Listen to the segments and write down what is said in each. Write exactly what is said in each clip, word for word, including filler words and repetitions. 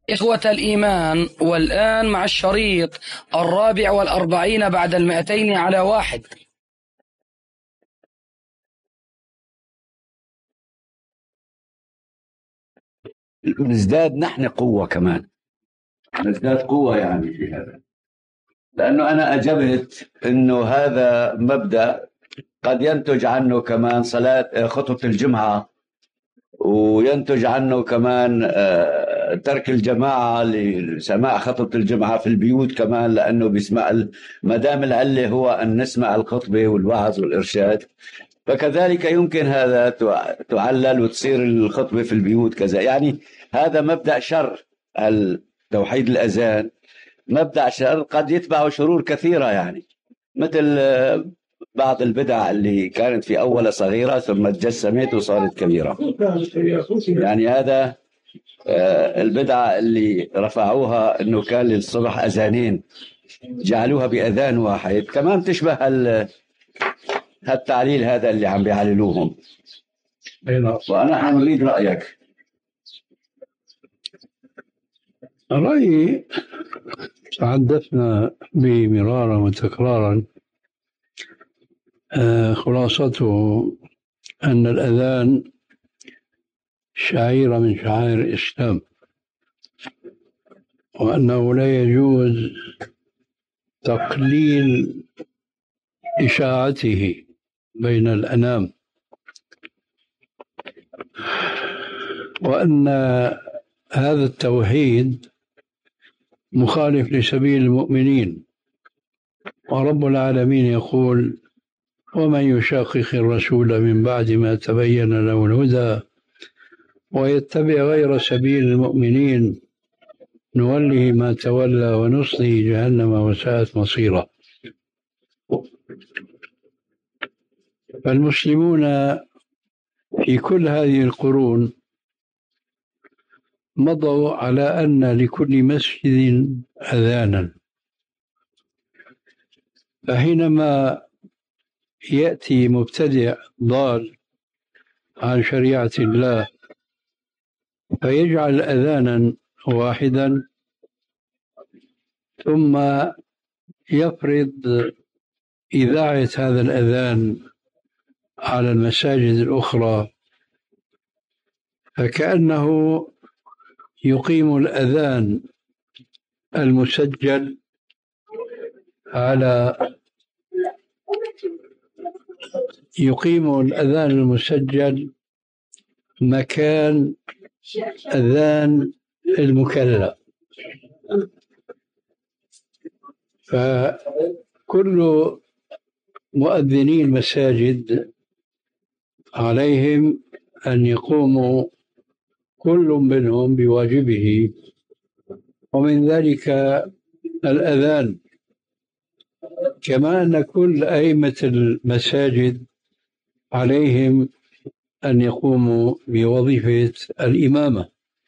إخوة الإيمان، والآن مع الشريط الرابع والأربعين بعد المئتين على واحد. نزداد نحن قوة كمان، نزداد قوة يعني في هذا، لأنه أنا أجبت أنه هذا مبدأ قد ينتج عنه كمان صلاة خطبة الجمعة، وينتج عنه كمان ترك الجماعة لسماع خطبة الجمعة في البيوت كمان، لأنه بيسمع ما دام العلة هو أن نسمع الخطبة والوعظ والإرشاد، فكذلك يمكن هذا تعلل وتصير الخطبة في البيوت كذا. يعني هذا مبدأ شر، توحيد الأذان مبدأ شر قد يتبعه شرور كثيرة، يعني مثل بعض البدع اللي كانت في أول صغيرة ثم تجسمت وصارت كبيرة. يعني هذا البدعة اللي رفعوها أنه كان للصبح أذانين جعلوها بأذان واحد، كمان تشبه هالتعليل هذا اللي عم بيعللوهم. وأنا نريد رأيك. رأيي تحدثنا به مرارا وتكرارا، خلاصته أن الأذان شعيرة من شعائر الإسلام، وأنه لا يجوز تقليل إشاعته بين الأنام، وأن هذا التوحيد مخالف لسبيل المؤمنين، ورب العالمين يقول: ومن يشاقق الرسول من بعد ما تبين له الهدى ويتبع غير سبيل المؤمنين نوله ما تولى ونصله جهنم وساءت مصيرا. فالمسلمون في كل هذه القرون مضوا على أن لكل مسجد أذانا، فحينما يأتي مبتدع ضال عن شريعة الله فيجعل أذانا واحدا ثم يفرض إذاعة هذا الأذان على المساجد الأخرى، فكأنه يقيم الأذان المسجل على يقيم الأذان المسجل مكان أذان المكلف. فكل مؤذني المساجد عليهم أن يقوموا كل منهم بواجبه، ومن ذلك الأذان، كما أن كل أئمة المساجد عليهم أن يقوموا بوظيفة الإمامة.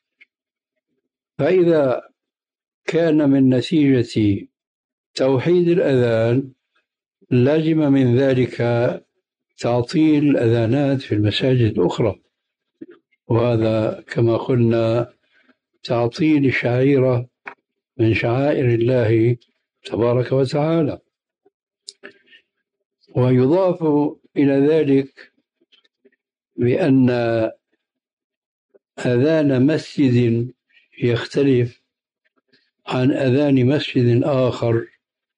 فإذا كان من نتيجة توحيد الأذان لازم من ذلك تعطيل الأذانات في المساجد الأخرى، وهذا كما قلنا تعطيل شعيرة من شعائر الله تبارك وتعالى. ويضاف إلى ذلك بأن أذان مسجد يختلف عن أذان مسجد آخر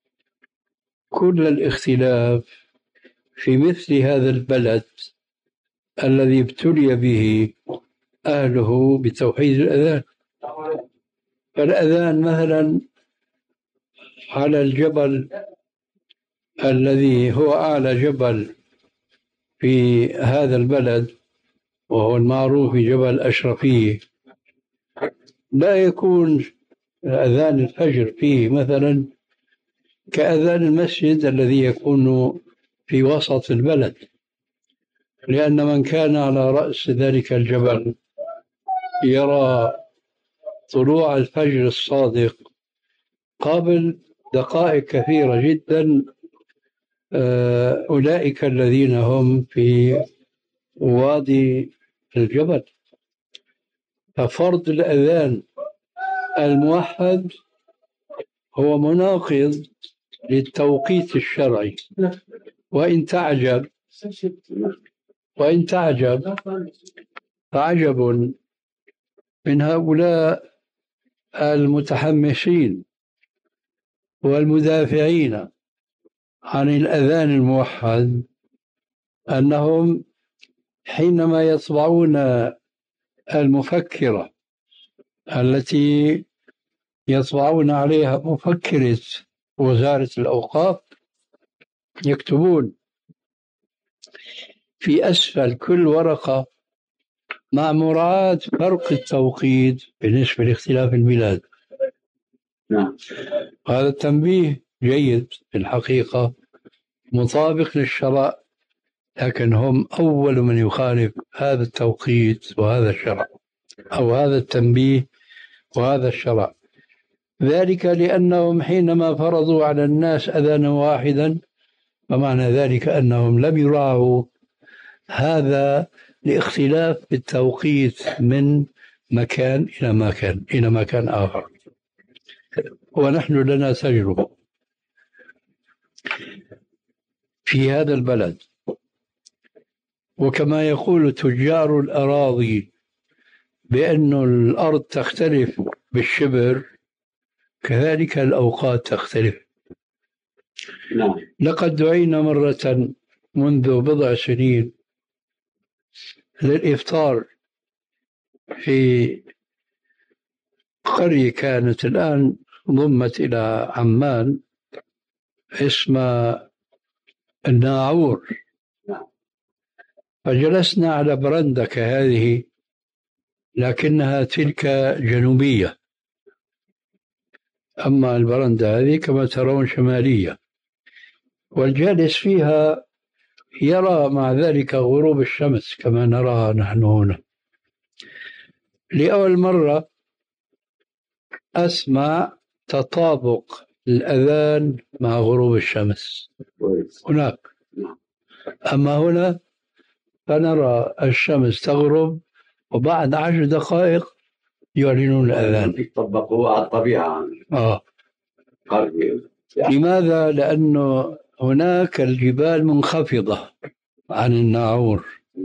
كل الاختلاف في مثل هذا البلد الذي ابتلي به أهله بتوحيد الأذان. فالأذان مثلا على الجبل الذي هو أعلى جبل في هذا البلد وهو المعروف بجبل أشرفية، لا يكون أذان الفجر فيه مثلا كأذان المسجد الذي يكون في وسط البلد، لأن من كان على رأس ذلك الجبل يرى طلوع الفجر الصادق قبل دقائق كثيرة جدا أولئك الذين هم في وادي الجبل. ففرض الأذان الموحد هو مناقض للتوقيت الشرعي. وإن تعجب وإن تعجب فعجب من هؤلاء المتحمسين والمدافعين عن الأذان الموحد أنهم حينما يطبعون المفكرة التي يطبعون عليها مفكرة وزارة الأوقاف يكتبون في أسفل كل ورقة مع مراعاة فرق التوقيت بالنسبة لاختلاف البلاد. نعم. هذا التنبيه جيد في الحقيقة، مطابق للشرع، لكن هم أول من يخالف هذا التوقيت وهذا الشرع، أو هذا التنبيه وهذا الشرع. ذلك لأنهم حينما فرضوا على الناس أذانا واحدا فمعنى ذلك أنهم لم يراعوا هذا لاختلاف التوقيت من مكان إلى مكان إلى مكان آخر. ونحن لنا تجربة في هذا البلد، وكما يقول تجار الأراضي بأن الأرض تختلف بالشبر كذلك الأوقات تختلف. نعم. لقد دعينا مرة منذ بضع سنين للإفطار في قرية كانت الآن ضمت إلى عمان اسمها الناعور، فجلسنا على برندة كهذه لكنها تلك جنوبية، أما البرندة هذه كما ترون شمالية، والجالس فيها يرى مع ذلك غروب الشمس كما نراها نحن هنا. لأول مرة أسمع تطابق الأذان مع غروب الشمس هناك، أما هنا فنرى الشمس تغرب وبعد عشر دقائق يعلنون الأذان. يطبقوا على الطبيعة. آه. لماذا؟ لأنه هناك الجبال منخفضة عن الناعور.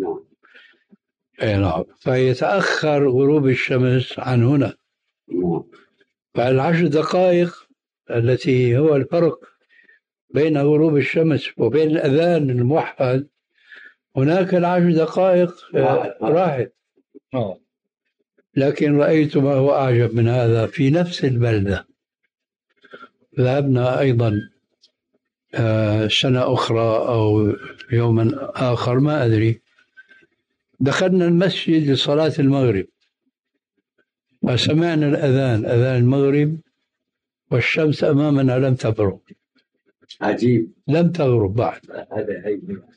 نعم. فيتأخر غروب الشمس عن هنا. فالعشر دقائق التي هو الفرق بين غروب الشمس وبين الأذان الموحد هناك العشر دقائق راحت. لكن رأيت ما هو أعجب من هذا في نفس البلدة. ذهبنا أيضا سنة أخرى أو يوما آخر ما أدري، دخلنا المسجد لصلاة المغرب وسمعنا الأذان أذان المغرب والشمس أمامنا لم تغرب. عجيب. لم تغرب بعد. هذا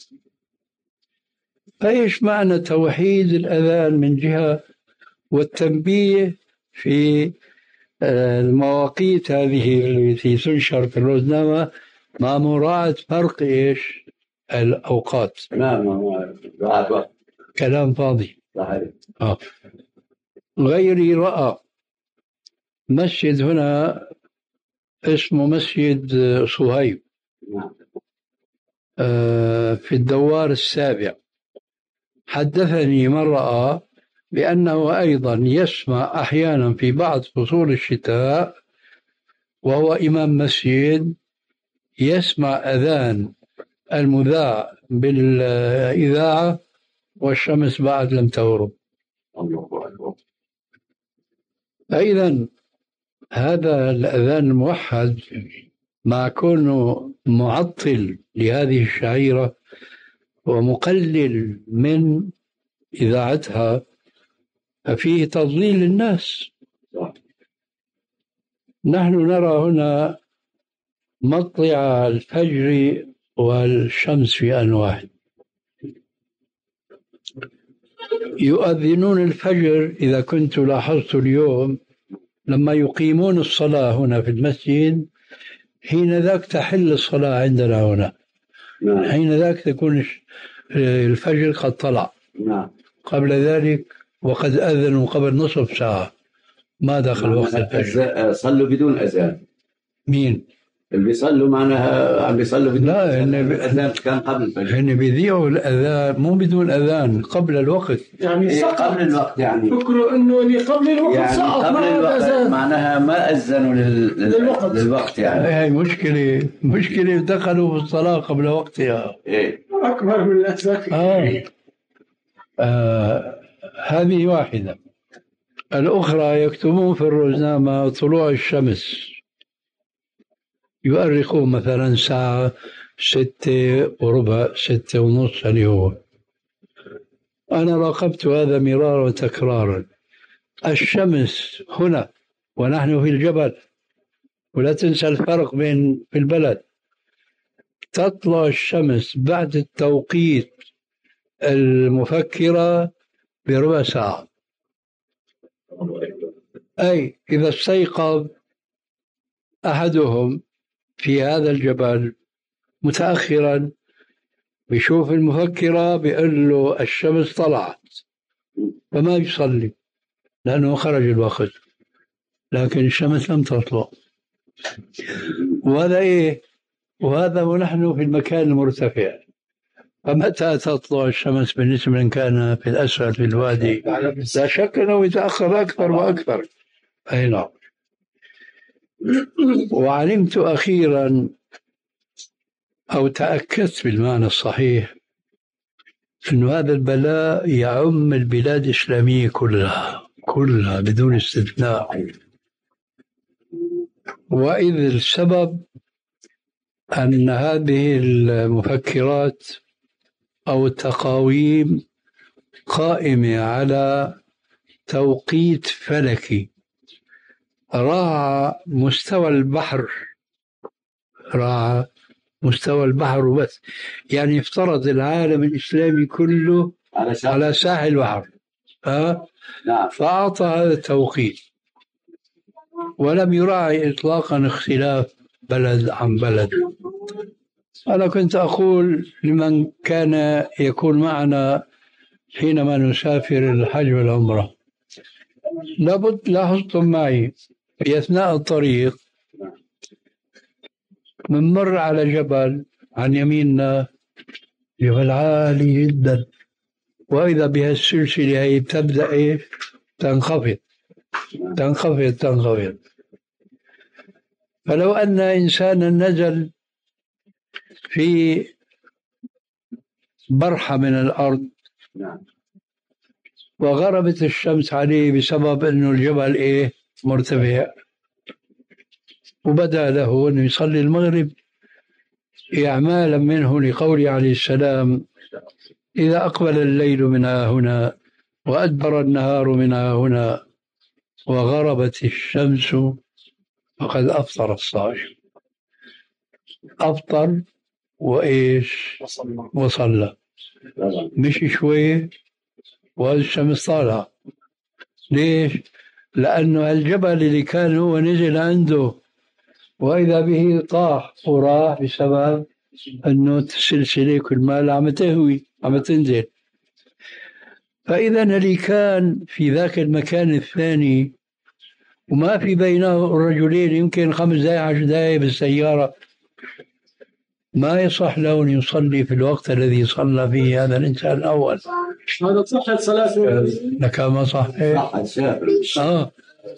فإيش معنى توحيد الأذان من جهة والتنبيه في المواقيت هذه التي تنشر في الروزنامة مع مراعاة فرق إيش الأوقات. نعم. كلام فاضي. آه. غيري رأى مسجد هنا اسمه مسجد صهيب آه في الدوار السابع، حدثني من رأى بأنه أيضا يسمع أحيانا في بعض فصول الشتاء وهو إمام مسجد يسمع أذان المذاع بالإذاعة والشمس بعد لم تغرب. أيضا هذا الأذان الموحد مع كونه معطل لهذه الشعيرة ومقلل من إذاعتها ففيه تضليل الناس. نحن نرى هنا مطلع الفجر والشمس في آن واحد. يؤذنون الفجر إذا كنت لاحظت اليوم لما يقيمون الصلاة هنا في المسجد حين ذاك تحل الصلاة عندنا هنا. حين ذاك تكون الفجر قد طلع. قبل ذلك وقد أذنوا قبل نصف ساعة ما دخل وقت الفجر. صلوا بدون أذان. مين؟ اللي بيصلوا معناها عم بيصلوا بدون لا، أذان. إن الأذان كان قبل الفجر. هن بيذيعوا الأذان مو بدون أذان، قبل الوقت. يعني إيه قبل الوقت، يعني فكروا إنه اللي قبل الوقت يعني سقط قبل ما الوقت أذان. معناها ما أذنوا لل... للوقت. للوقت يعني. هاي مشكلة مشكلة دخلوا في الصلاة قبل وقتها. إيه أكبر من الأذان. آه. آه. هذه واحدة. الأخرى يكتبون في الروزنامة طلوع الشمس، يؤرخون مثلا ساعة ستة وربع ستة ونص اليوم. أنا راقبت هذا مرارا وتكرارا. الشمس هنا ونحن في الجبل، ولا تنسى الفرق بين في البلد. تطلع الشمس بعد التوقيت المفكرة بربع ساعة، أي إذا استيقظ أحدهم في هذا الجبل متأخرا بيشوف المفكرة بيقول له الشمس طلعت، فما يصلي لأنه خرج الوقت، لكن الشمس لم تطلع. وهذا إيه؟ وهذا ونحن في المكان المرتفع، فمتى تطلع الشمس بالنسبة لمن كان في الأسفل في الوادي؟ لا شك أنه يتأخر أكثر وأكثر. أي نعم. وعلمت أخيرا أو تأكدت بالمعنى الصحيح أن هذا البلاء يعم البلاد الإسلامية كلها كلها بدون استثناء. وإذ السبب أن هذه المفكرات أو التقاويم قائمة على توقيت فلكي، راعى مستوى البحر، راعى مستوى البحر وبس. يعني افترض العالم الإسلامي كله على ساحل البحر، أه؟ نعم. فأعطى هذا التوقيت ولم يراعي إطلاقا اختلاف بلد عن بلد. أنا كنت أقول لمن كان يكون معنا حينما نسافر الحج والعمرة، لابد لاحظتم معي في أثناء الطريق منمر على جبل عن يميننا، جبل عالي جدا، وإذا بها السلسلة هي تبدأ إيه؟ تنخفض تنخفض تنخفض. فلو أن إنسانا نزل في برحة من الأرض وغربت الشمس عليه بسبب أنه الجبل إيه؟ مرتفع، وبدأ له أن يصلي المغرب إعمالا منه لقوله عليه السلام: إذا أقبل الليل من هنا وأدبر النهار من هنا وغربت الشمس فقد أفطر الصائم. أفطر وإيش؟ وصلى. مشي شوي والشمس طالعة. ليش؟ لأنه الجبل اللي كان هو نزل عنده وإذا به طاح وراح بسبب أنه السلسلة كل ما عم تهوي عم تنزل. فإذا اللي كان في ذاك المكان الثاني وما في بينه الرجلين يمكن خمس دقائق عشر دقائق بالسيارة، ما يصح له أن يصلي في الوقت الذي صلى فيه هذا الإنسان الأول. هذا صحة صلاة لك ما صح؟ آه.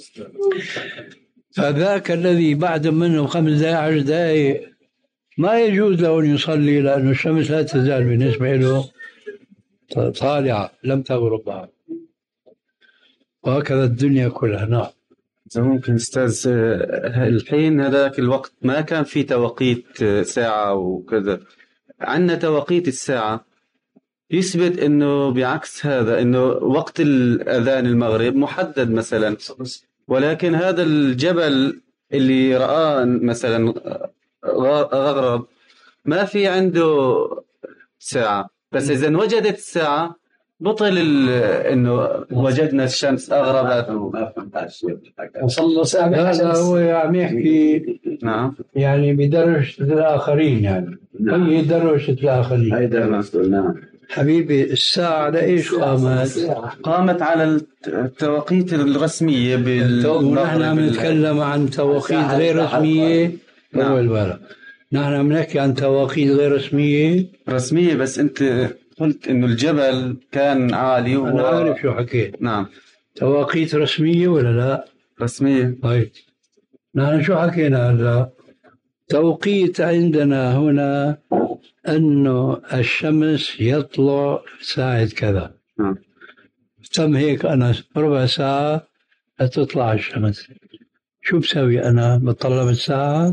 فذاك الذي بعد منه خمس دقائق عشر دقائق ما يجوز له أن يصلي، لأن الشمس لا تزال بالنسبة له طالعة لم تغرب بعد. وهكذا الدنيا كلها. نعم. ممكن أستاذ الحين هذاك الوقت ما كان في توقيت ساعة وكذا، عندنا توقيت الساعة يثبت إنه بعكس هذا، إنه وقت الأذان المغرب محدد مثلا، ولكن هذا الجبل اللي رآه مثلا غرب ما في عنده ساعة، بس إذا وجدت الساعة بطل إنه وجدنا الشمس أغربت. وصلنا ساعة. هذا هو عم يحكي. نعم. يعني بدرجة الآخرين، يعني أي درجة الآخرين. هيدا المسؤول. نعم. حبيبي الساعة لإيش قامت؟ قامت على التوقيت الرسمية بال ونحن عم نتكلم عن توقيت غير رسمية. نعم. أول بالك نحن عم نحكي عن توقيت غير رسمية. رسمية، بس أنت قلت إنه الجبل كان عالي و... أنا عارف شو حكيت. نعم. توقيت رسمية ولا لا؟ رسمية. طيب نحن شو حكينا هلا؟ توقيت عندنا هنا أنه الشمس يطلع ساعة كذا. نعم. تم هيك أنا ربع ساعة تطلع الشمس، شو بسوي أنا؟ بطلع بالساعة؟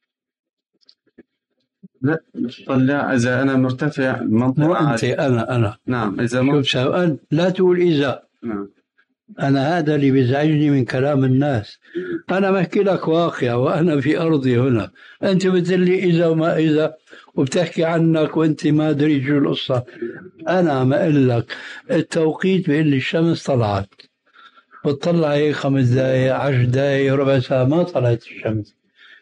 لا طلع إذا أنا مرتفع منطقة مو أنت، أنا أنا نعم. إذا شو م... بسوي؟ أنت لا تقول إذا. نعم. أنا هذا اللي بيزعجني من كلام الناس. أنا بحكي لك واقع وأنا في أرضي هنا، أنت بتقول لي إذا وما إذا وبتحكي عنك وأنت ما أدري شو القصة. أنا ما أقول لك التوقيت بيقول لي الشمس طلعت، بتطلع هيك خمس دقايق عشر دقايق ربع ساعة ما طلعت الشمس.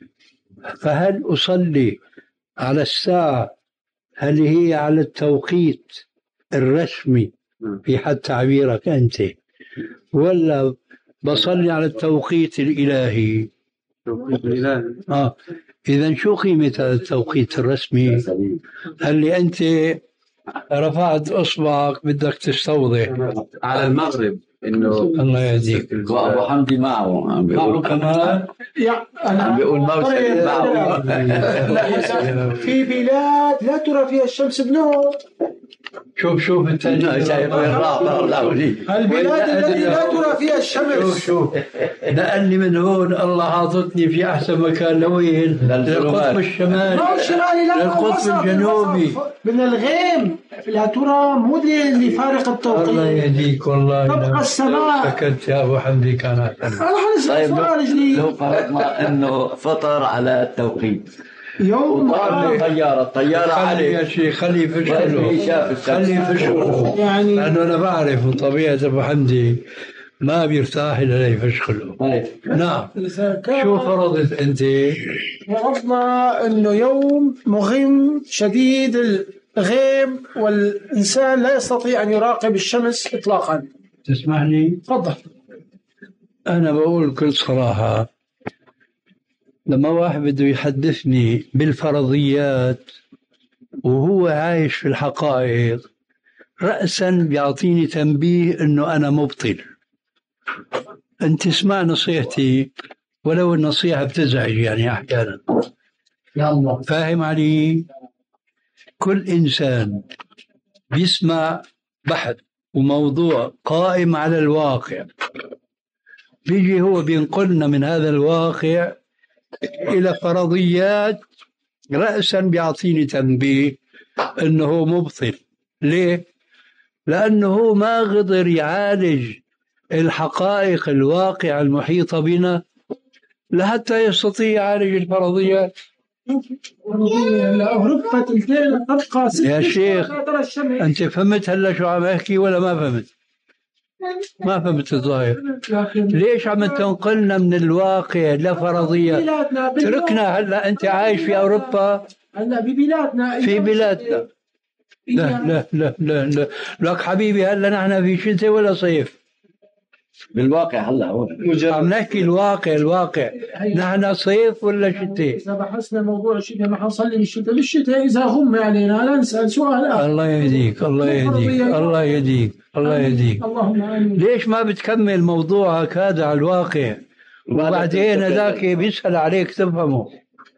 فهل أصلي على الساعة هل هي على التوقيت الرسمي في حد تعبيرك أنت، ولا بصلي على التوقيت الإلهي؟ توقيت الإلهي. آه إذا شو قيمة هذا التوقيت الرسمي؟ هل أنت رفعت إصبعك بدك تستوضح على المغرب إنه الله يهديك. وأبو حمدي معه عم بيقول كمان عم بيقول موسم معه. في بلاد لا ترى فيها الشمس بنور. شوف شوف انت شايف وين راح البلاد التي لا ترى فيها الشمس. شوف شوف نقلني من هون الله حاططني في احسن مكان لوين؟ للقطب الشمالي، ما هو الشمالي، لا للقطب الجنوبي من الغيم لا ترى، مو اللي فارق التوقيت. الله يهديك والله. تبقى السماء. سكت يا ابو حمدي كان احسن. طيب لو فرضنا انه فطر على التوقيت يوم وطار طيارة الطيارة خلي عليه يا شيخ خلي يفشله، خلي يفشله. يعني لانه انا بعرف من طبيعه ابو حمدي ما بيرتاح الا لا يفشخله. نعم. شو فرضت انت؟ فرضنا انه يوم مغيم شديد الغيم والانسان لا يستطيع ان يراقب الشمس اطلاقا. تسمح لي؟ تفضل. انا بقول بكل صراحه، لما واحد بده يحدثني بالفرضيات وهو عايش في الحقائق رأسا بيعطيني تنبيه انه انا مبطل. انت اسمع نصيحتي ولو النصيحة بتزعج يعني احيانا. يا الله فاهم علي؟ كل انسان بيسمع بحث وموضوع قائم على الواقع، بيجي هو بينقلنا من هذا الواقع إلى فرضيات، رأسا بيعطيني تنبيه أنه مبطل. ليه؟ لأنه ما قدر يعالج الحقائق الواقع المحيطة بنا لحتى يستطيع يعالج الفرضيات. يا شيخ أنت فهمت هلا شو عم أحكي ولا ما فهمت؟ ما فهمت الظاهر. ليش عم تنقلنا من الواقع لفرضيات؟ تركنا هلا أنت عايش في أوروبا، هلا ببلادنا في بلادنا. لا لا لا لا لا لك حبيبي هلا نحن في شتاء ولا صيف؟ بالواقع هلا هو عم نحكي الواقع. الواقع نحن صيف ولا شتاء؟ إذا بحثنا موضوع الشتاء ما حنصلي بالشتاء. بالشتاء إذا غم علينا لا نسأل سؤال آخر. الله يهديك الله يهديك الله يهديك الله يهديك. اللهم آمين. ليش ما بتكمل موضوعك هذا على الواقع وبعدين ذاك بيسأل عليك تفهمه؟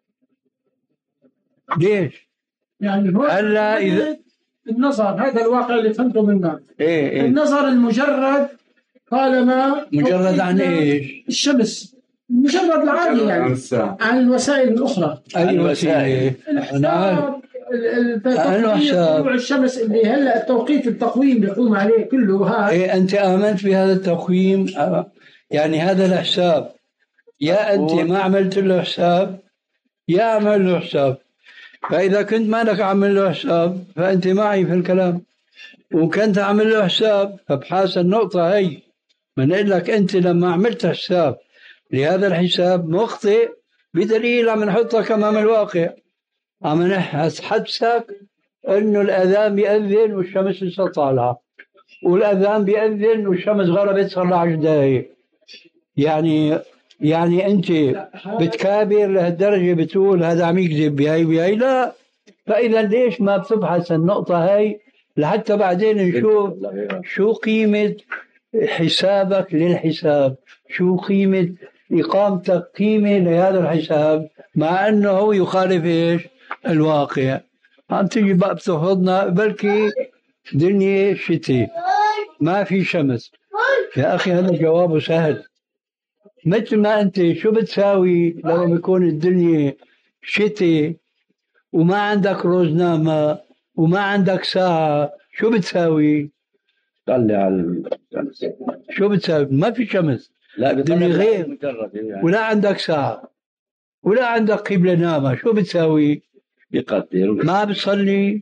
ليش؟ يعني هو هلا إذا النظر هذا الواقع اللي فهمته منك. إيه إيه النظر المجرد طالما مجرد عن إيش؟ الشمس مجرد العادي يعني عن الوسائل الأخرى. أي وسيلة؟ الحساب أنا حساب طلوع الشمس اللي هلا التوقيت التقويم بيقوم عليه كله هذا. إيه أنت آمنت بهذا التقويم؟ يعني هذا الحساب يا أنت ما عملت له حساب يا عمل له حساب. فإذا كنت ما لك عمل له حساب فأنت معي في الكلام، وكنت عمل له حساب فبحاس النقطة هي بنقول لك أنت لما عملت حساب لهذا الحساب مخطئ بدليل عم نحطك أمام الواقع، عم نحس حدسك إنه الأذان بيأذن والشمس لسه طالعة، والأذان بيأذن والشمس غربت صار لها عشر دقايق. يعني يعني أنت بتكابر لهالدرجة بتقول هذا عم يكذب بهاي بهاي؟ لا. فإذا ليش ما بتبحث النقطة هاي لحتى بعدين نشوف شو قيمة حسابك للحساب، شو قيمة إقامتك قيمة لهذا الحساب، مع أنه هو يخالف إيش الواقع. عم تيجي بقى بتاخذنا بلكي دنيا شتي ما في شمس. يا أخي هذا جوابه سهل. مثل ما أنت شو بتساوي لو بيكون الدنيا شتي وما عندك روزنامة وما عندك ساعة؟ شو بتساوي؟ طلع على الشمس. شو بتساوي؟ ما في شمس، لا الدنيا غير، يعني. ولا عندك ساعة ولا عندك قبلة نامة. شو بتساوي؟ بيقدر ما بتصلي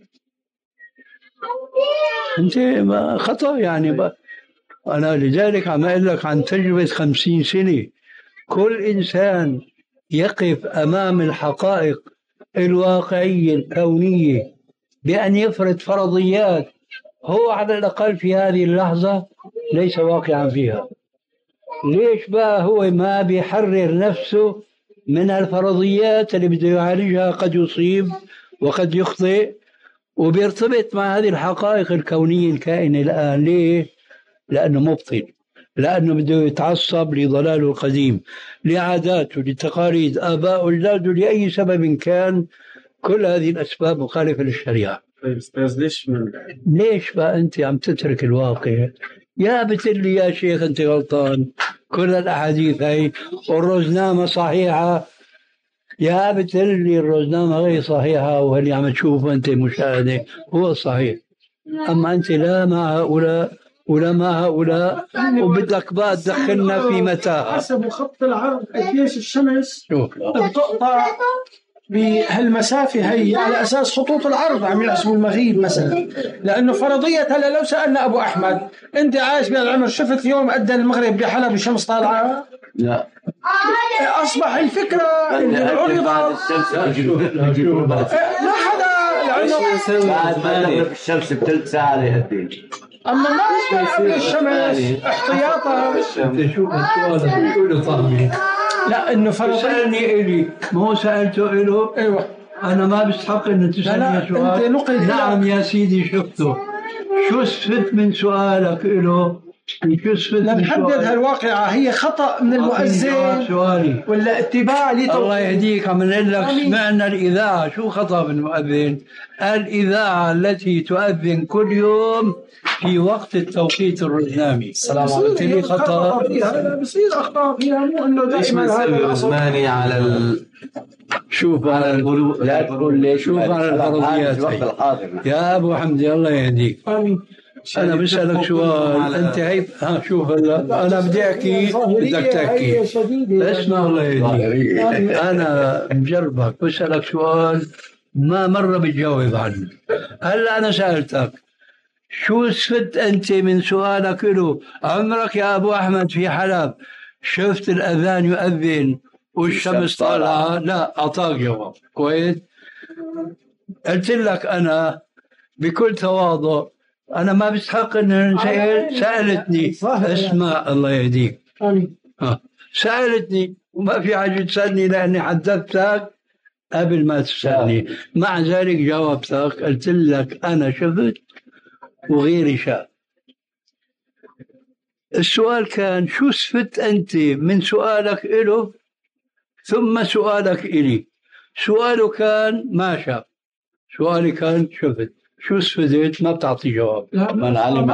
انت ما خطأ يعني بقى. أنا لذلك عم أقول لك عن تجربة خمسين سنة. كل إنسان يقف أمام الحقائق الواقعية الكونية بأن يفرض فرضيات هو على الأقل في هذه اللحظة ليس واقعا فيها. ليش بقى هو ما بيحرر نفسه من الفرضيات اللي بده يعالجها؟ قد يصيب وقد يخطئ، وبيرتبط مع هذه الحقائق الكونية الكائنة الآن. ليه؟ لأنه مبطل، لأنه بده يتعصب لضلاله القديم، لعاداته، لتقاليد آباء أجداده، لأي سبب كان. كل هذه الأسباب مخالفة للشريعة. طيب استاذ ليش من ليش بقى أنت عم تترك الواقع؟ يا بتقول يا شيخ أنت غلطان، كل الأحاديث هاي والروزنامة صحيحة. يا بتقول لي الروزنامة غير صحيحة وهل عم تشوف أنت مشاهدة هو صحيح، أما أنت لا مع هؤلاء ولا مع هؤلاء، وبدك بقى تدخلنا في متاهة. حسب خط العرض قديش الشمس شوف بتقطع بهالمسافة هي على أساس خطوط العرض عم يحسبوا المغيب مثلا. لأنه فرضية هلا لو سألنا أبو أحمد أنت عايش بهالعمر شفت يوم أدى المغرب بحلب الشمس طالعة؟ لا. أصبح الفكرة اللي عرضت ما حدا لأنه بعد ما تغرب الشمس بثلث ساعة لهالدين. أما ما يستوعب الشمس احتياطها. أنت شوف السؤال بتقوله طعمي. لا إنه فرضية. سألني إلي ما هو سألته إله. أيوة أنا ما بستحق إن تسألني سؤال. نعم يا سيدي شفته. شو استفدت من سؤالك إله؟ شو استفدت من نحدد هالواقعة هي خطأ من المؤذن سؤالي ولا اتباع لتوقيت؟ الله يهديك. عم نقول لك سمعنا الإذاعة. شو خطأ من المؤذن؟ الإذاعة التي تؤذن كل يوم في وقت التوقيت الروزنامي. السلام عليكم. خطأ فيها بصير أخطاء فيها، مو إنه دائما هذا عثماني على ال... شوف على الغلو. لا تقول ليش شوف على الفرضيات يا أبو حمدي الله يهديك. أنا بسألك سؤال أنت هيب ها شوف هلا أنا بدي أحكي بدك تحكي. اسمع الله يهديك. أنا مجربك بسألك سؤال ما مرة بتجاوب عنه. هلا أنا سألتك شو استفدت أنت من سؤالك له؟ عمرك يا أبو أحمد في حلب شفت الأذان يؤذن والشمس طالعة؟ لا. أعطاك جواب كويس. قلت لك أنا بكل تواضع أنا ما بستحق أن نسأل. سألتني اسمع الله يهديك. ها. سألتني وما في حاجة تسألني لأني حدثتك قبل ما تسألني. مع ذلك جاوبتك قلت لك أنا شفت وغيري شاف. السؤال كان شو استفدت أنت من سؤالك إله ثم سؤالك إلي. سؤاله كان ما شاف، سؤالي كان شفت. شو استفدت؟ ما بتعطي جواب. من علم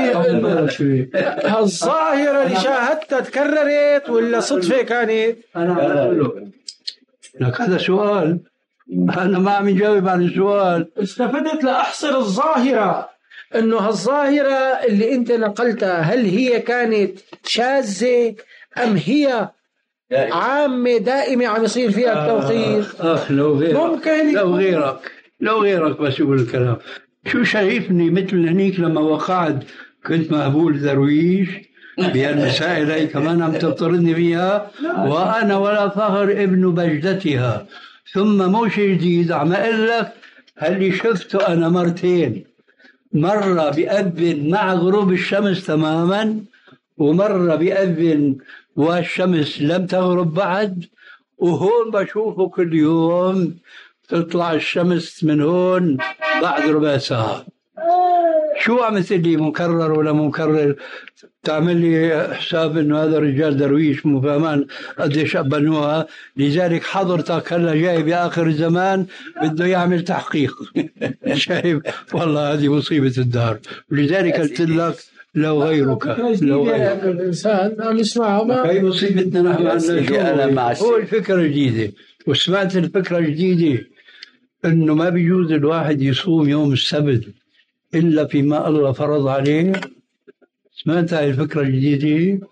هالظاهرة اللي شاهدتها تكررت ولا صدفة كانت؟ أنا أقول لك هذا سؤال أنا ما عم جاوب عن السؤال. استفدت لأحصر الظاهرة إنه هالظاهرة اللي أنت نقلتها هل هي كانت شاذة أم هي عامة دائمة عم يصير فيها التوقيت؟ أخ لو غيرك ممكن لو غيرك لو غيرك بس يقول الكلام. شو شايفني مثل هنيك لما وقعت كنت مهبول درويش بهالمسائل هي كمان عم تضطردني فيها وأنا ولا فخر ابن بجدتها. ثم موش جديد عم أقول لك هل شفته أنا مرتين، مرة بيأذن مع غروب الشمس تماما، ومرة بيأذن والشمس لم تغرب بعد، وهون بشوفه كل يوم تطلع الشمس من هون بعد ربع ساعة. شو عم تقول مكرر ولا مكرر؟ تعمل لي حساب انه هذا الرجال درويش مو فاهمان قديش بنوها، لذلك حضرتك هلا جاي باخر الزمان بده يعمل تحقيق. شايف والله هذه مصيبة الدار، ولذلك قلت لك لو غيرك لو غيرك الانسان عم يسمعها هي مصيبتنا نحن. أنا مع هو الفكرة جديدة، وسمعت الفكرة جديدة انه ما بيجوز الواحد يصوم يوم السبت الا فيما الله فرض عليه. سمعت هاي الفكرة الجديدة؟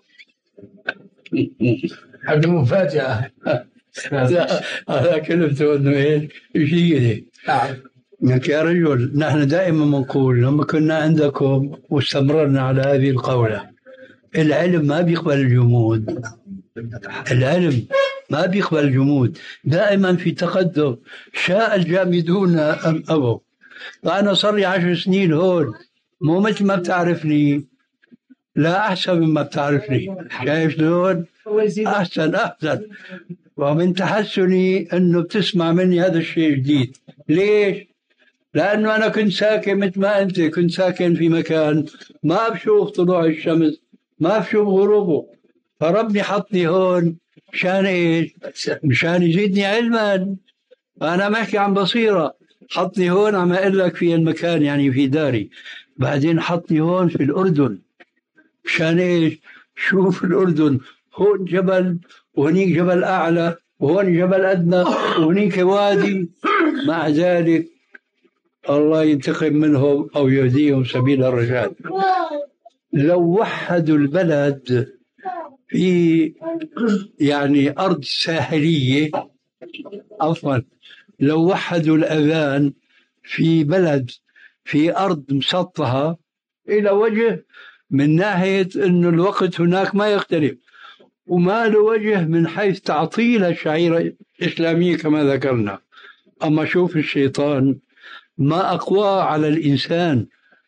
هذه مفاجأة. هذا كلمته انه ايه جديدة. لك يا رجل، نحن دائما بنقول لما كنا عندكم واستمررنا على هذه القولة، العلم ما بيقبل الجمود، العلم ما بيقبل الجمود، دائما في تقدم، شاء الجامدون أم أبوا. فأنا صار لي عشر سنين هون، مو مثل ما بتعرفني، لا أحسن مما بتعرفني. شايف شلون؟ أحسن أحسن. ومن تحسني أنه بتسمع مني هذا الشيء جديد. ليش؟ لأنه أنا كنت ساكن مثل ما أنت كنت ساكن في مكان ما بشوف طلوع الشمس، ما بشوف غروبه، فربي حطني هون مشان إيش؟ مشان يزيدني علما. أنا ما أحكي عن بصيرة، حطني هون عم أقول لك في المكان يعني في داري، بعدين حطني هون في الأردن مشان إيش؟ شوف الأردن، هون جبل وهنيك جبل أعلى وهون جبل أدنى وهنيك وادي، مع ذلك الله ينتقم منهم أو يهديهم سبيل الرشاد. لو وحدوا البلد في يعني أرض ساحلية، عفوا لو وحدوا الأذان في بلد في أرض مسطحة إلى وجه من ناحية أن الوقت هناك ما يختلف، وما له وجه من حيث تعطيل الشعيرة الإسلامية كما ذكرنا. أما شوف الشيطان ما أقوى على الإنسان،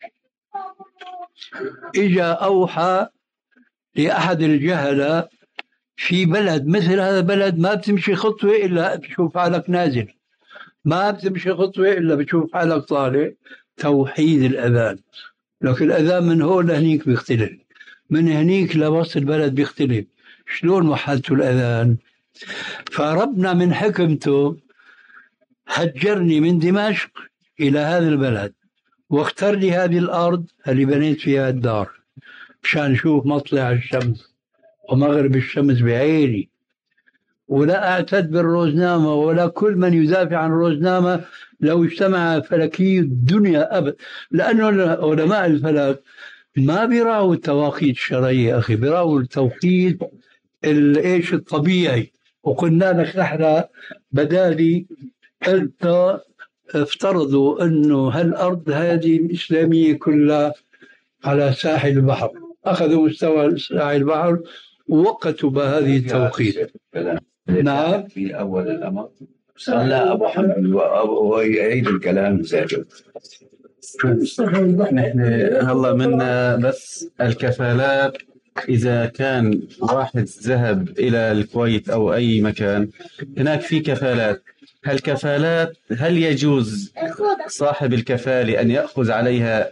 إجا أوحى لأحد الجهلة في بلد مثل هذا البلد ما بتمشي خطوة إلا بتشوف حالك نازل، ما بتمشي خطوة إلا بتشوف حالك طالع. توحيد الأذان، لكن الأذان من هون لهنيك بيختلف، من هنيك لوسط البلد بيختلف. شلون وحدتوا الأذان؟ فربنا من حكمته هجرني من دمشق إلى هذا البلد، واختار لي هذه الأرض اللي بنيت فيها الدار مشان أشوف مطلع الشمس ومغرب الشمس بعيني، ولا أعتد بالروزنامة ولا كل من يدافع عن الروزنامة لو اجتمع فلكي الدنيا أبدا، لأنه علماء الفلك ما بيراعوا التواقيت الشرعية أخي، بيراعوا التوقيت الإيش الطبيعي. وقلنا لك نحن بدالي أنت افترضوا أنه هالأرض هذه الإسلامية كلها على ساحل البحر، أخذوا مستوى ساحل البحر ووقتوا بهذه التوقيت. نعم في أول الأمر لا أبو حمد ويعيد الكلام زاجل. نحن هلا منا بس الكفالات، إذا كان واحد ذهب إلى الكويت أو أي مكان هناك في كفالات، هالكفالات هل يجوز صاحب الكفالة أن يأخذ عليها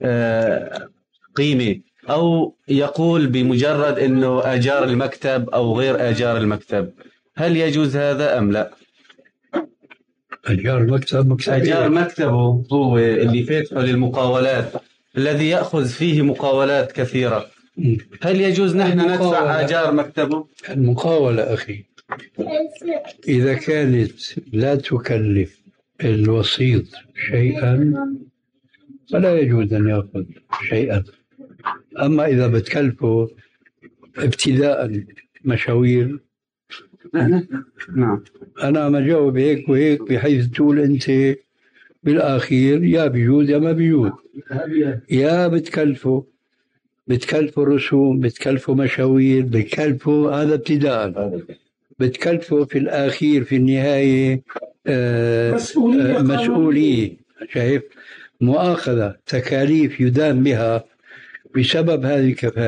قيمة أو يقول بمجرد أنه أجار المكتب أو غير أجار المكتب؟ هل يجوز هذا أم لا؟ أجار المكتب مكتب أجار مكتبه هو اللي فاتحه للمقاولات الذي يأخذ فيه مقاولات كثيرة، هل يجوز نحن ندفع أجار مكتبه؟ المقاولة أخي إذا كانت لا تكلف الوسيط شيئا فلا يجوز أن يأخذ شيئا، أما إذا بتكلفه ابتداء مشاوير نعم. أنا ما جاوب هيك وهيك بحيث تقول أنت بالأخير يا بيجوز يا ما بيجوز، يا بتكلفه بتكلفه رسوم، بتكلفه مشاوير، بتكلفه هذا ابتداء، بتكلفه في الأخير في النهاية آه، مسؤولية آه، مسؤولية، شايف، مؤاخذة، تكاليف يدان بها بسبب هذه الكفاءة.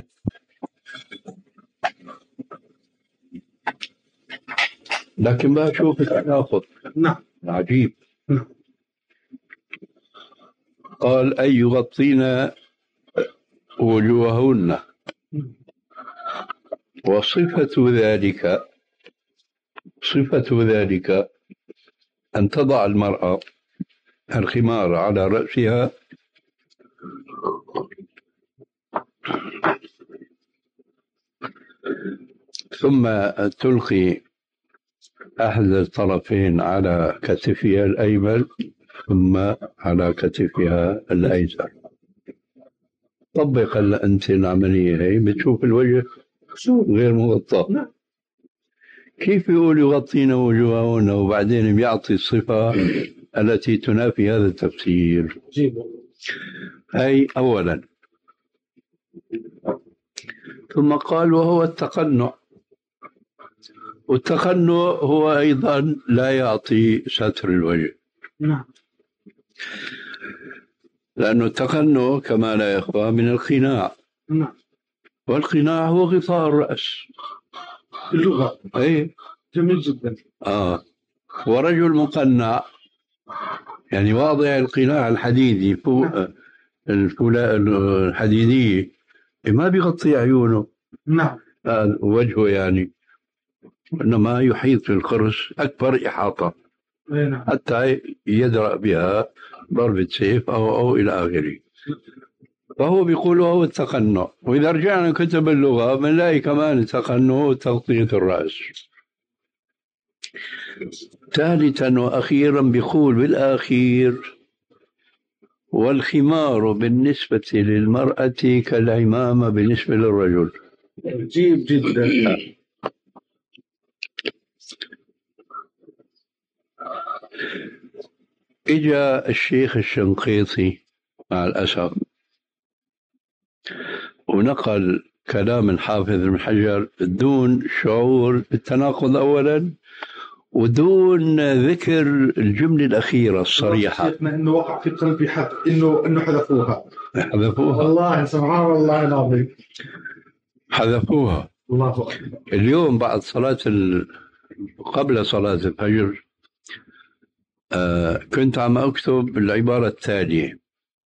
لكن ما أشوف التناقض. نعم. عجيب. نعم. قال أن يغطين وجوههن، وصفة ذلك صفة ذلك أن تضع المرأة الخمار على رأسها ثم تلقي أحد الطرفين على كتفها الأيمن ثم على كتفها الأيسر. طبق أنت العملية هي، بتشوف الوجه غير مغطى. كيف يقول يغطين وجوههن وبعدين بيعطي الصفة التي تنافي هذا التفسير؟ أي أولا. ثم قال وهو التقنع، والتقنع هو أيضا لا يعطي ستر الوجه. نعم. لأن التقنع كما لا يخفى من القناع. نعم. والقناع هو غطاء الرأس اللغة. أي جميل جدا. آه. ورجل مقنع يعني واضع القناع الحديدي فوق الفولاء الحديدية، ما بيغطي عيونه. نعم. آه وجهه يعني، إنما يحيط في القرص أكبر إحاطة. نعم. حتى يدرأ بها ضربة سيف أو أو إلى آخره. فهو بيقول وهو التقنع. وإذا رجعنا كتب اللغة بنلاقي كمان التقنع تغطية الرأس. ثالثا وأخيرا بيقول بالآخير والخمار بالنسبة للمرأة كالعمامة بالنسبة للرجل. عجيب جدا. إجا الشيخ الشنقيطي مع الأسف ونقل كلام الحافظ ابن حجر دون شعور بالتناقض أولا، ودون ذكر الجملة الأخيرة الصريحة. إنه وقع في قلبي حد إنه إنه حذفوها. حذفوها والله سبحان الله العظيم. حذفوها. الله أكبر. اليوم بعد صلاة ال... قبل صلاة الفجر آه كنت عم أكتب العبارة التالية،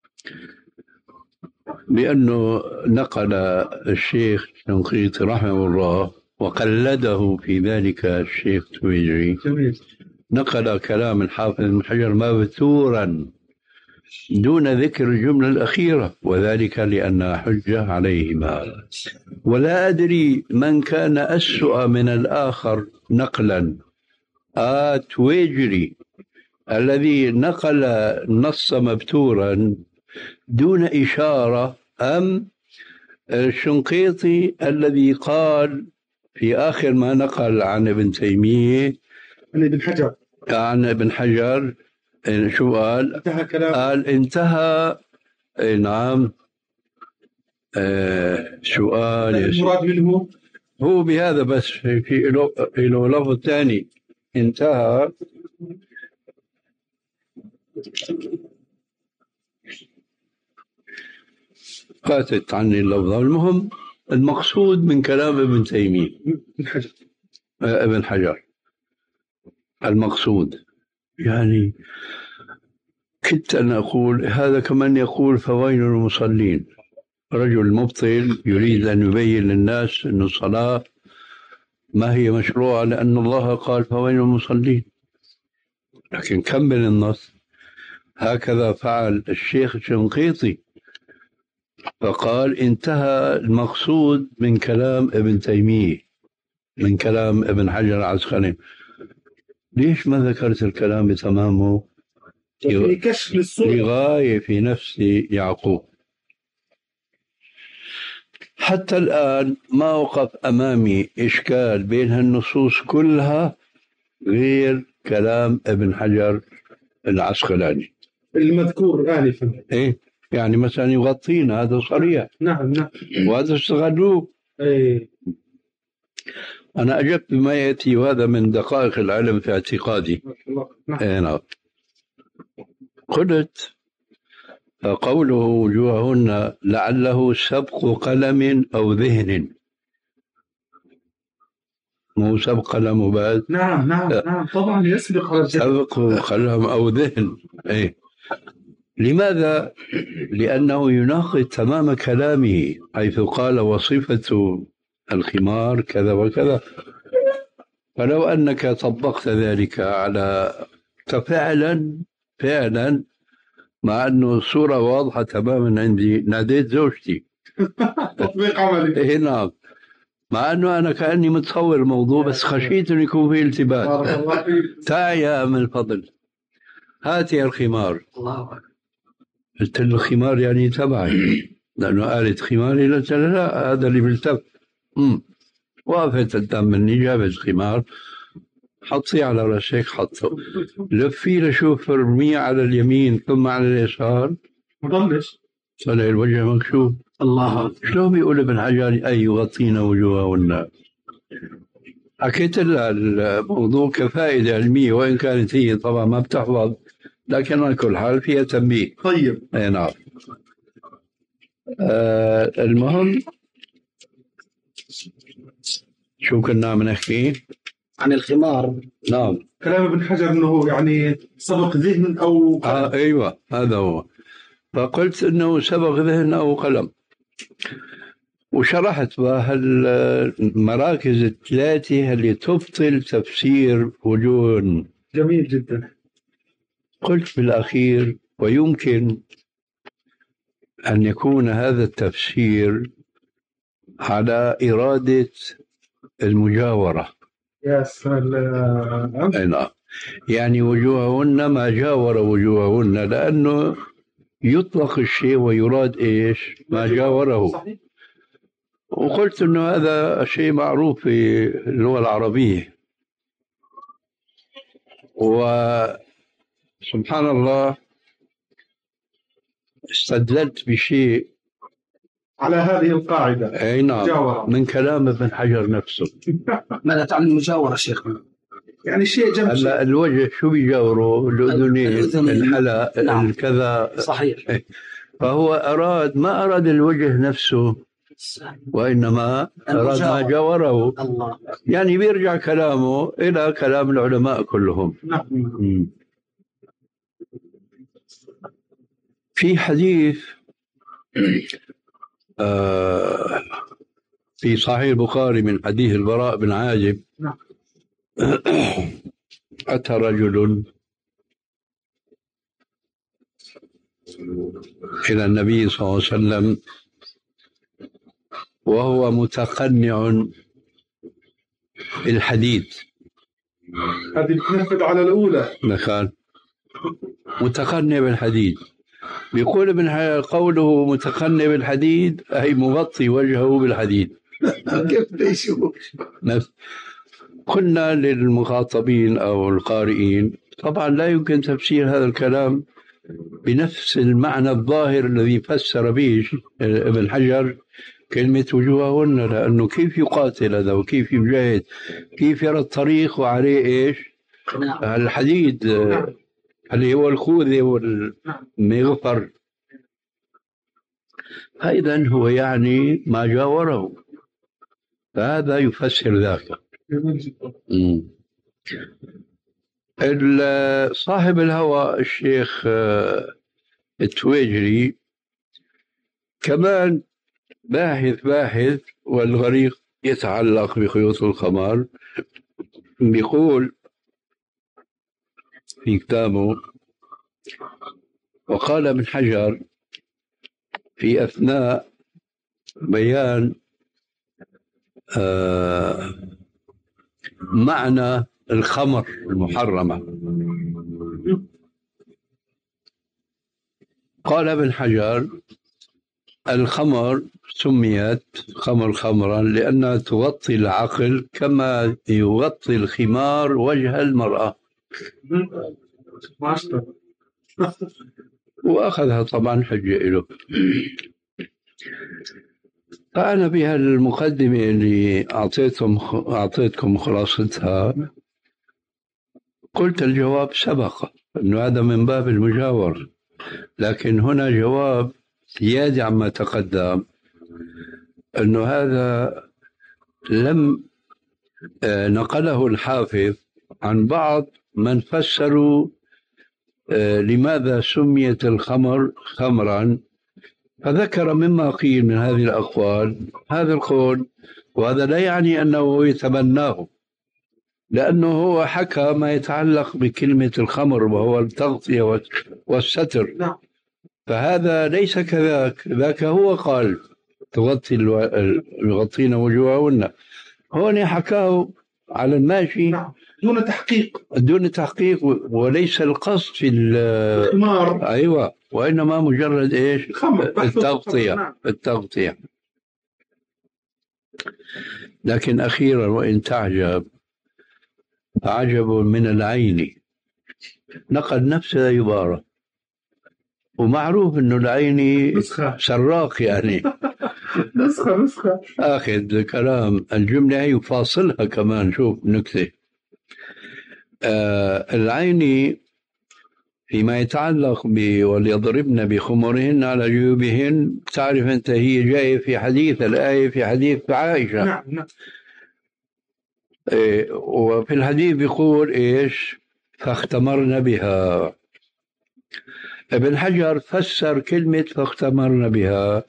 بأنه نقل الشيخ الشنقيطي رحمه الله وقلده في ذلك الشيخ تويجري، نقل كلام الحافظ ابن حجر مبتورا دون ذكر الجملة الأخيرة، وذلك لأنها حجة عليهما. ولا أدري من كان أسوأ من الآخر نقلا، آه تويجري الذي نقل النص مبتورا دون إشارة، أم الشنقيطي الذي قال في آخر ما نقل عن ابن تيمية عن ابن حجر عن ابن حجر شو قال؟ انتهى كلام. قال انتهى. نعم. آه شو قال؟ المراد منه هو بهذا، بس في له لفظ ثاني انتهى. فاتت عني اللفظة. المهم المقصود من كلام ابن تيمية ابن حجر آه ابن حجر المقصود، يعني كنت أن أقول هذا كمن يقول فويل المصلين. رجل مبطل يريد أن يبين للناس أن الصلاة ما هي مشروعة لأن الله قال فويل المصلين، لكن كمل النص. هكذا فعل الشيخ الشنقيطي فقال انتهى المقصود من كلام ابن تيمية من كلام ابن حجر العسقلاني. ليش ما ذكرت الكلام بتمامه؟ في كشف الصورة لغاية في نفس يعقوب. حتى الآن ما وقف أمامي إشكال بين هالنصوص كلها غير كلام ابن حجر العسقلاني المذكور آنفا. إيه يعني مثلا يغطين، هذا صريح. نعم نعم. وهذا استغلوه. إيه. أنا أجبت بما يأتي، وهذا من دقائق العلم في اعتقادي. نعم. قلت قوله وجوههن لعله سبق قلم أو ذهن، مو سبق قلم وبعد. نعم نعم نعم طبعا يسبق على سبق قلم أو ذهن. أي. لماذا؟ لأنه يناقض تمام كلامه حيث قال وصفة الخمار كذا وكذا. فلو أنك طبقت ذلك على فعلا فعلا، مع أنه الصورة واضحة تماما عندي، ناديت زوجتي تطبيق عملي. نعم، مع أنه أنا كأني متصور الموضوع بس خشيت أن يكون فيه التباس. تعي يا أم الفضل هاتي الخمار. قلت له الخمار يعني تبعي، لأنه قالت خماري، قلت له لا هذا اللي بيلتف. وقفت قدام مني، جابت خمار، حطيه على راسك، حطه لفيه لشوف، ارميه على اليمين ثم على اليسار، مضلش طلع الوجه مكشوف. الله، شلون بيقول ابن حجر أي يغطينا وجوههن؟ حكيت لها الموضوع كفائدة علمية، وإن كانت هي طبعا ما بتحفظ، لكن على كل حال فيها تنبيه. طيب. اي نعم. آه المهم شو كنا عم نحكي؟ عن الخمار. نعم. كلام ابن حجر انه يعني سبق ذهن او قلم. آه ايوه هذا هو. فقلت انه سبق ذهن او قلم، وشرحت بهالمراكز الثلاثه اللي تبطل تفسير وجوه. جميل جدا. قلت بالأخير ويمكن أن يكون هذا التفسير على إرادة المجاورة. يا سلام. نعم، يعني وجوههن ما جاور وجوههن، لأنه يطلق الشيء ويراد إيش ما جاوره. صحيح. وقلت أنه هذا شيء معروف في اللغة العربية. وسبحان الله استدللت بشيء على هذه القاعدة. أي نعم، من كلام ابن حجر نفسه. ماذا تعني المجاورة شيخنا؟ يعني شيء جنب شيء. هلا الوجه شو بيجاوره؟ الأذنين، الحلق، نعم. الكذا. صحيح. فهو أراد ما أراد الوجه نفسه، وإنما أراد ما جاوره. الله. يعني بيرجع كلامه إلى كلام العلماء كلهم. نعم. في حديث آه في صحيح البخاري من حديث البراء بن عازب. نعم. أتى رجل إلى النبي صلى الله عليه وسلم وهو متقنع بالحديد. هذه بتنفذ على الأولى. مثلا متقنع بالحديد، بيقول ابن حجر قوله متقنع بالحديد أي مغطي وجهه بالحديد. كيف بيشوف؟ قلنا للمخاطبين أو القارئين طبعا لا يمكن تفسير هذا الكلام بنفس المعنى الظاهر الذي فسر به ابن حجر كلمة وجوههن، لأنه كيف يقاتل هذا وكيف يجاهد، كيف يرى الطريق وعليه إيش الحديد اللي هو الخوذة والمغفر. أيضا هو يعني ما جاوره، فهذا يفسر ذاك. صاحب الهوى الشيخ التويجري كمان باحث باحث والغريق يتعلق بخيوط الخمار، بيقول في كتابه وقال ابن حجر في أثناء بيان آه معنى الخمر المحرمة، قال ابن حجر الخمر سميت خمر خمرا لأنها تغطي العقل كما يغطي الخمار وجه المرأة. وأخذها طبعا حجة له. أنا بها المقدمة اللي أعطيتم أعطيتكم خلاصتها قلت الجواب سبق أنه هذا من باب المجاور، لكن هنا جواب زيادة عما تقدم أنه هذا لم نقله الحافظ عن بعض من فسروا لماذا سميت الخمر خمرا، فذكر مما قيل من هذه الأقوال هذا القول، وهذا لا يعني أنه يتبناه، لأنه هو حكى ما يتعلق بكلمة الخمر وهو التغطية والستر، فهذا ليس كذاك، ذاك هو قال تغطي يغطين وجوههن، هون حكاه على الماشي دون تحقيق دون تحقيق، وليس القصد في الخمار، أيوة، وإنما مجرد إيش التغطية التغطية. لكن أخيرا وإن تعجب عجب من العين، نقل نفس العبارة، ومعروف إنه العين سراق يعني نسخة نسخة أخذ كلام الجملة يفاصلها كمان. شوف نكتة آه العين فيما يتعلق ب وليضربن بخمرهن على جيوبهن، تعرف أنت هي جاية في حديث الآية في حديث عائشة. نعم نعم. إيه، وفي الحديث بيقول إيش فاختمرن بها. ابن حجر فسر كلمة فاختمرن بها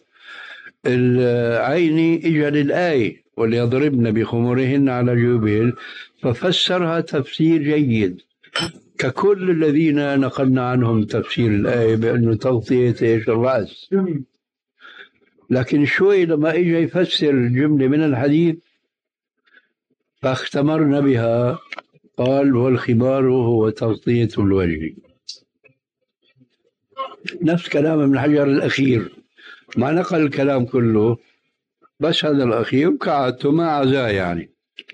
العين إجا للآية وليضربن بخمرهن على جيوبهن، ففسرها تفسير جيد ككل الذين نقلنا عنهم تفسير الآية بأنه تغطية إيش الرأس. لكن شوي لما إجا يفسر الجملة من الحديث فاختمرن بها قال والخمار هو تغطية الوجه، نفس كلام ابن حجر الأخير، ما نقل الكلام كله بس هذا الأخير كعادته ما عزاه يعني.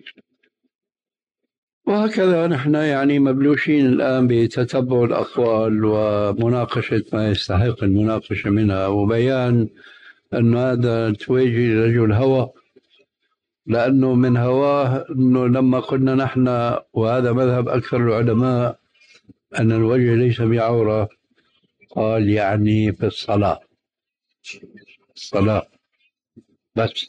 وهكذا نحن يعني مبلوشين الآن بتتبع الأقوال ومناقشة ما يستحق المناقشة منها، وبيان أن هذا تواجه رجل هوى، لأنه من هواه أنه لما قلنا نحن وهذا مذهب أكثر العلماء أن الوجه ليس بعورة، قال يعني في الصلاة الصلاة بس.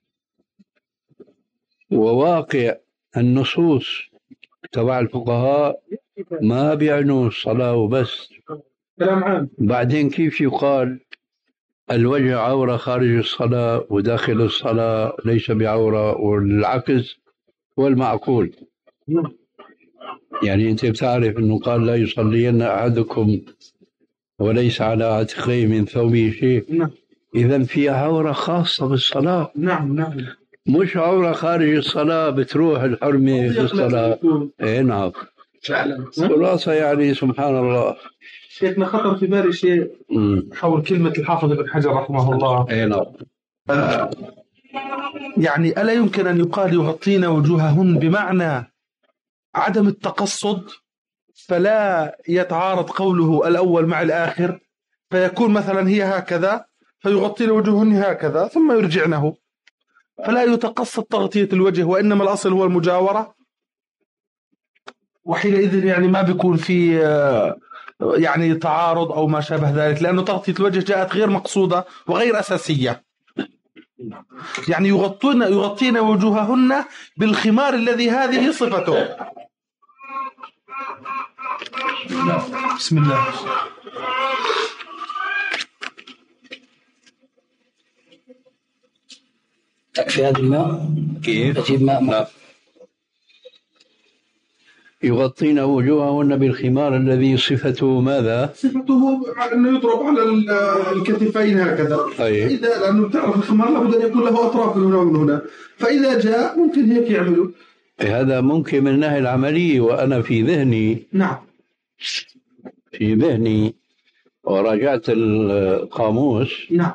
وواقع النصوص تبع الفقهاء ما بيعنوا الصلاة وبس. كلام عام. بعدين كيف يقال الوجه عورة خارج الصلاة وداخل الصلاة ليس بعورة، والعكس والمعقول؟ يعني أنت بتعرف أنه قال لا يصلين أحدكم وليس على عاتقيه من ثوبه شيء، إذن في عورة خاصة بالصلاة. نعم نعم، مش عورة خارج الصلاة بتروح الحرمة في الصلاة. إيه نعم خلاصة يعني سبحان الله. شيخنا خطر في بالي شيء حول كلمة الحافظ ابن حجر رحمه الله. إيه نعم. آه يعني ألا يمكن أن يقال يغطين وجوههن بمعنى عدم التقصد، فلا يتعارض قوله الأول مع الآخر، فيكون مثلا هي هكذا فيغطين وجوههن هكذا ثم يرجعنه، فلا يتقصد تغطية الوجه، وإنما الأصل هو المجاورة، وحينئذ يعني ما بيكون في يعني تعارض أو ما شابه ذلك، لأنه تغطية الوجه جاءت غير مقصودة وغير أساسية. يعني يغطون يغطين وجوههن بالخمار الذي هذه صفته. بسم الله. تكفي هذا الماء؟ كيف؟ أجيب ماء ماء. يغطين وجوههن بالخمار الذي صفته ماذا؟ صفته أنه يضرب على الكتفين هكذا. أي. إذا لأنه تعرف الخمار لابد أن يكون له أطراف من هنا ومن هنا، فإذا جاء ممكن هيك يعملوا. هذا ممكن من الناحية العملية، وأنا في ذهني نعم في ذهني وراجعت القاموس. نعم.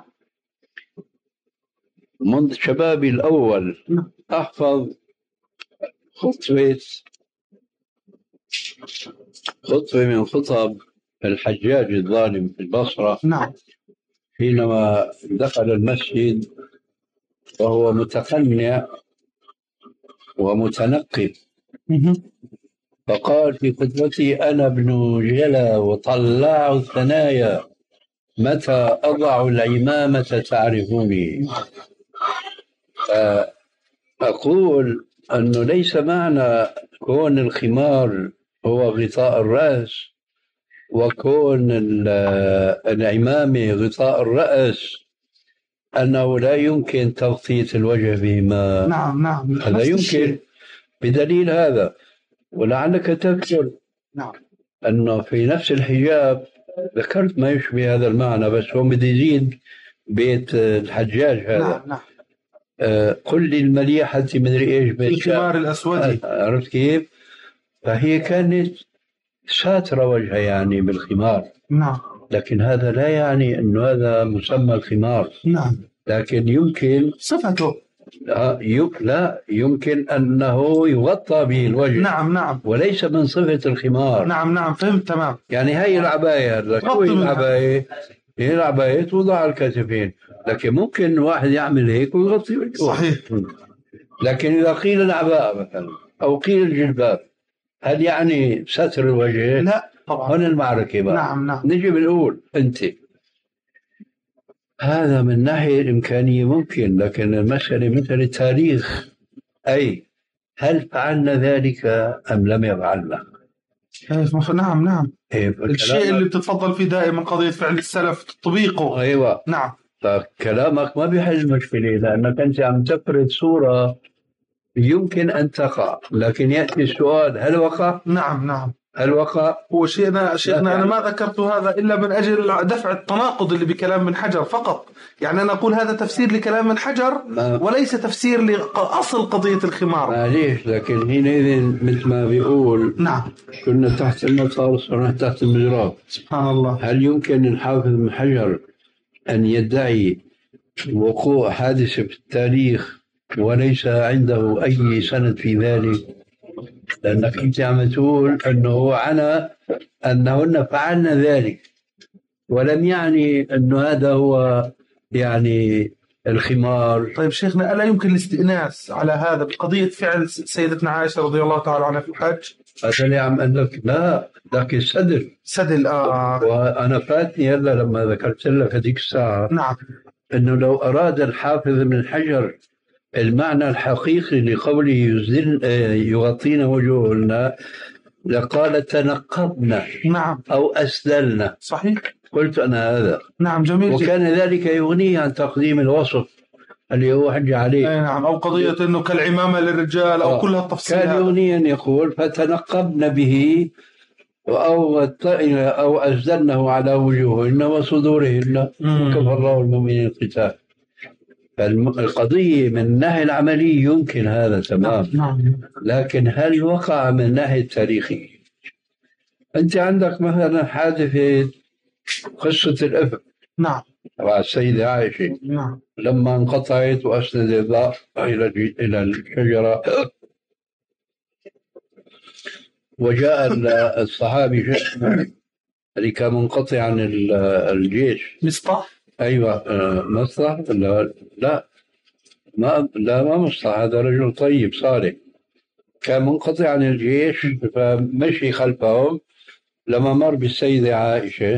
منذ شبابي الأول نعم. أحفظ خطوة خطوة من خطب الحجاج الظالم في البصرة. نعم. حينما دخل المسجد وهو متقنع ومتنقب، فقال في خطبتي: أنا ابن جلا وطلاع الثنايا، متى أضع العمامة تعرفوني. أقول أنه ليس معنى كون الخمار هو غطاء الرأس وكون العمامة غطاء الرأس أنه لا يمكن تغطية الوجه بهما. نعم نعم، هذا يمكن بدليل هذا. ولعلك تذكر نعم أنه في نفس الحجاب ذكرت ما يشبه هذا المعنى، بس هو بده يزيد بيت الحجاج هذا. نعم نعم. آه قل لي المليحة مدري إيش بيت الخمار الأسود، عرفت كيف؟ فهي كانت ساترة وجهها يعني بالخمار. نعم. لكن هذا لا يعني أنه هذا مسمى الخمار. نعم. لكن يمكن صفته لا يمكن أنه يغطى به الوجه. نعم نعم. وليس من صفة الخمار. نعم نعم، فهمت تمام. يعني هاي العباية، شو هي العباية؟ هي العباية توضع على الكتفين، لكن ممكن واحد يعمل هيك ويغطي وجهه. صحيح. لكن إذا قيل العباءة مثلا أو قيل الجلباب، هل يعني ستر الوجه؟ لا طبعا. هون المعركة بقى. نعم نعم. نجي بنقول أنت هذا من ناحية الإمكانية ممكن، لكن المسألة مثل التاريخ، أي هل فعلنا ذلك أم لم يفعلنا؟ نعم نعم. إيه الشيء اللي بتتفضل فيه دائما قضية فعل السلف تطبيقه. أيوة. نعم. فكلامك ما بيحل المشكلة، لأنك أنت عم تفرض صورة يمكن أن تقع، لكن يأتي السؤال: هل وقع؟ نعم نعم. هل وقع؟ هو شيخنا شيخنا أنا ما ذكرت هذا إلا من أجل دفع التناقض اللي بكلام ابن حجر فقط. يعني أنا أقول هذا تفسير لكلام ابن حجر وليس تفسير لأصل قضية الخمار. معليش، لكن حينئذ مثل ما بيقول نعم كنا تحت المطر صرنا تحت المجراب. سبحان الله. هل يمكن الحافظ ابن حجر أن يدعي وقوع حادثة في التاريخ وليس عنده أي سند في ذلك؟ لأنك أنت عم تقول أنه عنى أنهن فعلنا ذلك، ولم يعني أنه هذا هو يعني الخمار. طيب شيخنا، ألا يمكن الاستئناس على هذا بقضية فعل سيدتنا عائشة رضي الله تعالى عنها في الحج؟ هذا اللي عم أقول لك. لا، لكن سدل سدل. آه. وأنا فاتني هلا لما ذكرت لك هذيك الساعة. نعم. أنه لو أراد الحافظ ابن الحجر المعنى الحقيقي لقوله يزل يغطينا وجوهنا لقال تنقبنا. نعم. أو أسدلنا. صحيح. قلت أنا هذا. نعم جميل. وكان ذلك يغنيه عن تقديم الوصف اللي هو حج عليه. أي نعم. أو قضية أنه كالعمامة للرجال أو كل هالتفصيلات. كان يغني أن يقول فتنقبنا به أو أو أسدلنه على وجوههن وصدورهن كفى الله المؤمنين القتال. فالقضية من الناحية العملية يمكن هذا تمام. نعم. لكن هل وقع من الناحية التاريخية؟ أنت عندك مثلا حادثة قصة الإفك. نعم. مع السيدة عائشة. نعم. لما انقطعت وأسند الضاء إلى إلى الشجرة وجاء الصحابي اللي كان منقطع عن الجيش. مصطح. أيوة مصطح. لا لا ما لا ما مصطح، هذا رجل طيب صالح كان منقطع عن الجيش، فمشي خلفهم لما مر بالسيدة عائشة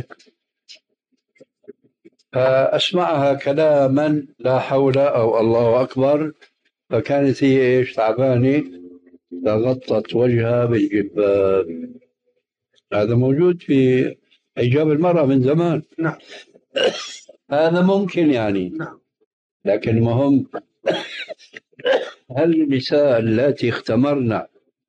فأسمعها كلاما لا حول أو الله أكبر، فكانت هي إيش تعبانة فغطت وجهها بالجباب. هذا موجود في حجاب المرأة من زمان. نعم. هذا ممكن يعني. نعم. لكن المهم هل النساء اللاتي اختمرن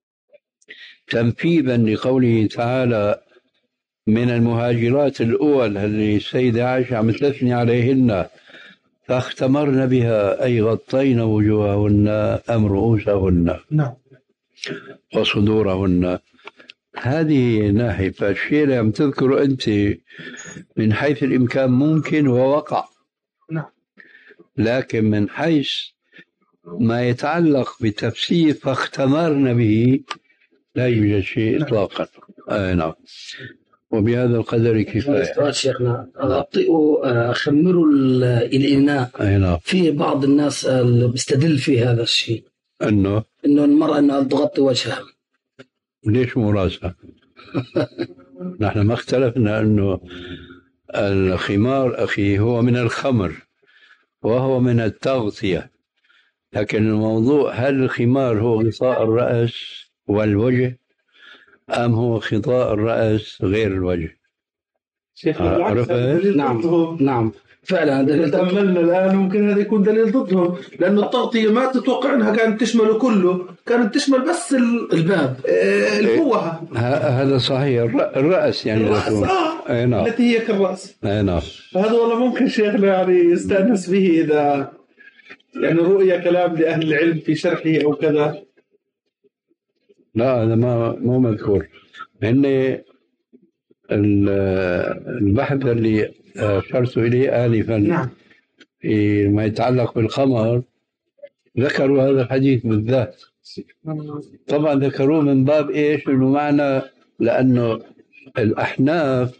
تنفيذا لقوله تعالى من المهاجرات الأول اللي السيدة عائشة عم تثني عليهن فاختمرن بها أي غطين وجوههن أم رؤوسهن؟ نعم. وصدورهن. هذه ناحية. فالشيء اللي عم تذكره أنت من حيث الإمكان ممكن ووقع. نعم. لكن من حيث ما يتعلق بتفسير فاختمرن به لا يوجد شيء إطلاقا. آه نعم. وبهذا القدر كفاية. سؤال شيخنا، غطئوا آه، خمروا ال- الإناء. أي نعم. في بعض الناس اللي بيستدل في هذا الشيء أنه إنه المرأة إنها تغطي وجهها. ليش مو راسها؟ نحن ما اختلفنا أنه الخمار أخي هو من الخمر وهو من التغطية، لكن الموضوع هل الخمار هو غطاء الرأس والوجه أم هو غطاء الرأس غير الوجه؟ شيخنا عرفت؟ نعم نعم فعلا دليل. تأملنا الآن ممكن هذا يكون دليل ضدهم، لأنه التغطية ما تتوقع أنها كانت تشمله كله، كانت تشمل بس ال- الباب آه، الفوهة ه- هذا صحيح. الر- الرأس يعني الرأس يكون. آه أي نعم. التي هي كالرأس. أي نعم. فهذا والله ممكن شيخنا يعني يستأنس به إذا يعني رؤية كلام لأهل العلم في شرحه أو كذا. لا هذا ما مو مذكور. إن ال- البحث اللي أشرت إليه آنفا نعم. فيما يتعلق بالخمر ذكروا هذا الحديث بالذات. طبعا ذكروه من باب إيش؟ إنه معنى لأنه الأحناف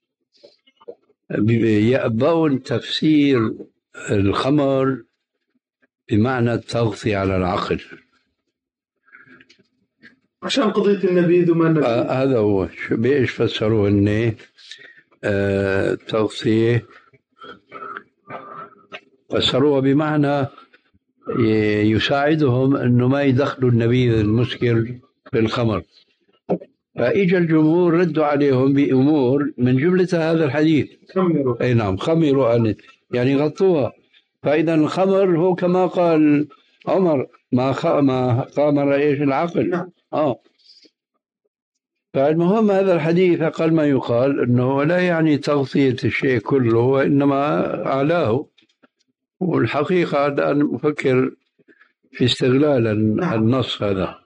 يأبون تفسير الخمر بمعنى التغطية على العقل. عشان قضية النبيذ وما النبيذ. آه هذا هو. شو بإيش فسروا إني آه التغطية فسروها بمعنى يساعدهم إنه ما يدخلوا النبيذ المسكر في الخمر. فإجا الجمهور ردوا عليهم بأمور من جملة هذا الحديث. خمروا. أي نعم خمروا يعني غطوها. فإذا الخمر هو كما قال عمر ما خ... ما خمر إيش العقل. نعم. آه فالمهم هذا الحديث أقل ما يقال أنه لا يعني تغطية الشيء كله وإنما أعلاه. والحقيقة الآن أفكر في استغلال النص هذا.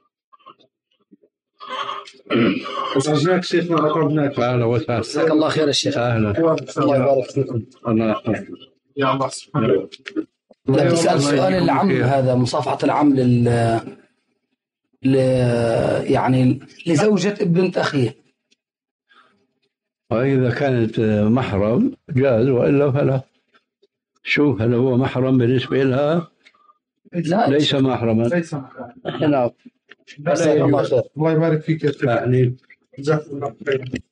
أزعجناك شيخنا رقبناك. أهلا وسهلا. جزاك الله خير الشيخ. أهلا. الله يبارك فيكم. الله يحفظك. يا الله سبحانه. لا تسأل سؤال العم هذا مصافحة العم لل ل... يعني لزوجة بنت أخيه. وإذا كانت محرم جاز وإلا فلا. شوف هل هو محرم بالنسبة لها؟ لا ليس محرما. ليس محرما. نعم. الله خير. الله يبارك فيك يا شيخ. يعني جزاك الله خير.